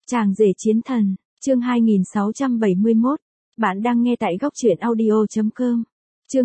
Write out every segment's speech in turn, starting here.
Chàng rể chiến thần, chương 2671. Bạn đang nghe tại góc truyện audio.com. Chương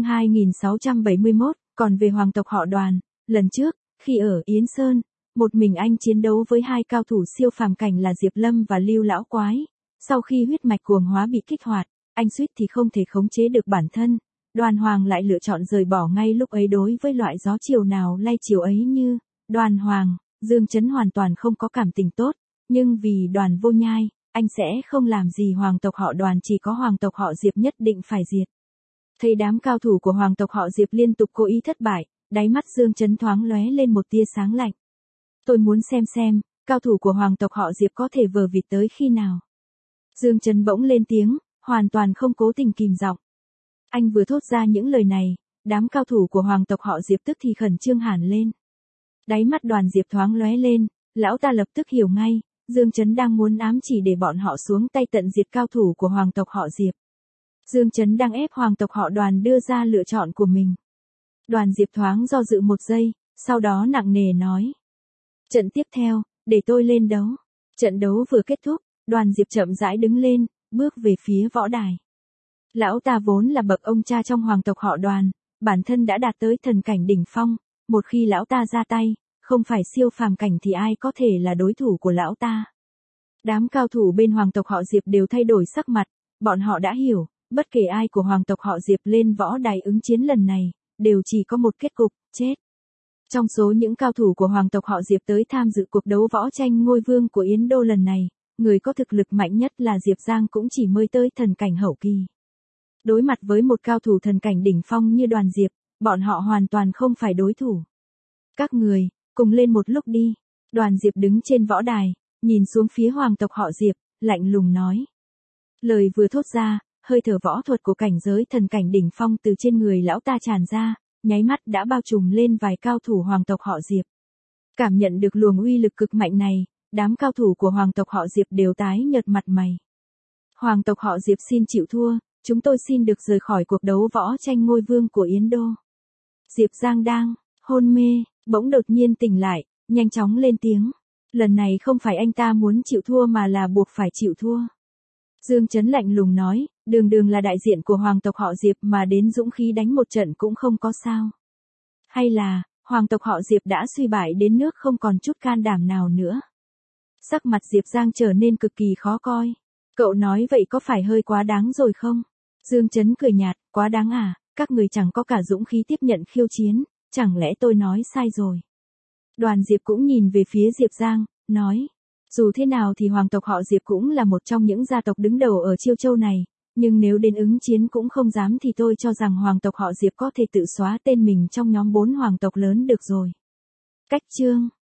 2671, còn về hoàng tộc họ Đoàn, lần trước, khi ở Yến Sơn, một mình anh chiến đấu với hai cao thủ siêu phàm cảnh là Diệp Lâm và Lưu Lão Quái. Sau khi huyết mạch cuồng hóa bị kích hoạt, anh suýt thì không thể khống chế được bản thân. Đoàn Hoàng lại lựa chọn rời bỏ ngay lúc ấy đối với loại gió chiều nào lay chiều ấy như Đoàn Hoàng. Dương Chấn hoàn toàn không có cảm tình tốt, nhưng vì Đoàn Vô Nhai, anh sẽ không làm gì hoàng tộc họ Đoàn, chỉ có hoàng tộc họ Diệp nhất định phải diệt. Thấy đám cao thủ của hoàng tộc họ Diệp liên tục cố ý thất bại, đáy mắt Dương Chấn thoáng lóe lên một tia sáng lạnh. Tôi muốn xem, cao thủ của hoàng tộc họ Diệp có thể vờ vịt tới khi nào. Dương Chấn bỗng lên tiếng, hoàn toàn không cố tình kìm giọng. Anh vừa thốt ra những lời này, đám cao thủ của hoàng tộc họ Diệp tức thì khẩn trương hẳn lên. Đáy mắt Đoàn Diệp thoáng lóe lên, lão ta lập tức hiểu ngay, Dương Chấn đang muốn ám chỉ để bọn họ xuống tay tận diệt cao thủ của hoàng tộc họ Diệp. Dương Chấn đang ép hoàng tộc họ Đoàn đưa ra lựa chọn của mình. Đoàn Diệp thoáng do dự một giây, sau đó nặng nề nói. Trận tiếp theo, để tôi lên đấu. Trận đấu vừa kết thúc, Đoàn Diệp chậm rãi đứng lên, bước về phía võ đài. Lão ta vốn là bậc ông cha trong hoàng tộc họ Đoàn, bản thân đã đạt tới thần cảnh đỉnh phong, một khi lão ta ra tay, không phải siêu phàm cảnh thì ai có thể là đối thủ của lão ta. Đám cao thủ bên hoàng tộc họ Diệp đều thay đổi sắc mặt, bọn họ đã hiểu, bất kể ai của hoàng tộc họ Diệp lên võ đài ứng chiến lần này, đều chỉ có một kết cục, chết. Trong số những cao thủ của hoàng tộc họ Diệp tới tham dự cuộc đấu võ tranh ngôi vương của Yến Đô lần này, người có thực lực mạnh nhất là Diệp Giang cũng chỉ mới tới thần cảnh hậu kỳ. Đối mặt với một cao thủ thần cảnh đỉnh phong như Đoàn Diệp, bọn họ hoàn toàn không phải đối thủ. Các người, cùng lên một lúc đi. Đoàn Diệp đứng trên võ đài, nhìn xuống phía hoàng tộc họ Diệp, lạnh lùng nói. Lời vừa thốt ra, hơi thở võ thuật của cảnh giới thần cảnh đỉnh phong từ trên người lão ta tràn ra, nháy mắt đã bao trùm lên vài cao thủ hoàng tộc họ Diệp. Cảm nhận được luồng uy lực cực mạnh này, đám cao thủ của hoàng tộc họ Diệp đều tái nhợt mặt mày. Hoàng tộc họ Diệp xin chịu thua, chúng tôi xin được rời khỏi cuộc đấu võ tranh ngôi vương của Yến Đô. Diệp Giang đang hôn mê, bỗng đột nhiên tỉnh lại, nhanh chóng lên tiếng. Lần này không phải anh ta muốn chịu thua mà là buộc phải chịu thua. Dương Chấn lạnh lùng nói, đường là đại diện của hoàng tộc họ Diệp mà đến dũng khí đánh một trận cũng không có sao. Hay là, hoàng tộc họ Diệp đã suy bại đến nước không còn chút can đảm nào nữa. Sắc mặt Diệp Giang trở nên cực kỳ khó coi. Cậu nói vậy có phải hơi quá đáng rồi không? Dương Chấn cười nhạt, quá đáng à, các người chẳng có cả dũng khí tiếp nhận khiêu chiến, chẳng lẽ tôi nói sai rồi? Đoàn Diệp cũng nhìn về phía Diệp Giang, nói, dù thế nào thì hoàng tộc họ Diệp cũng là một trong những gia tộc đứng đầu ở Chiêu Châu này, nhưng nếu đến ứng chiến cũng không dám thì tôi cho rằng hoàng tộc họ Diệp có thể tự xóa tên mình trong nhóm 4 hoàng tộc lớn được rồi. Cách chương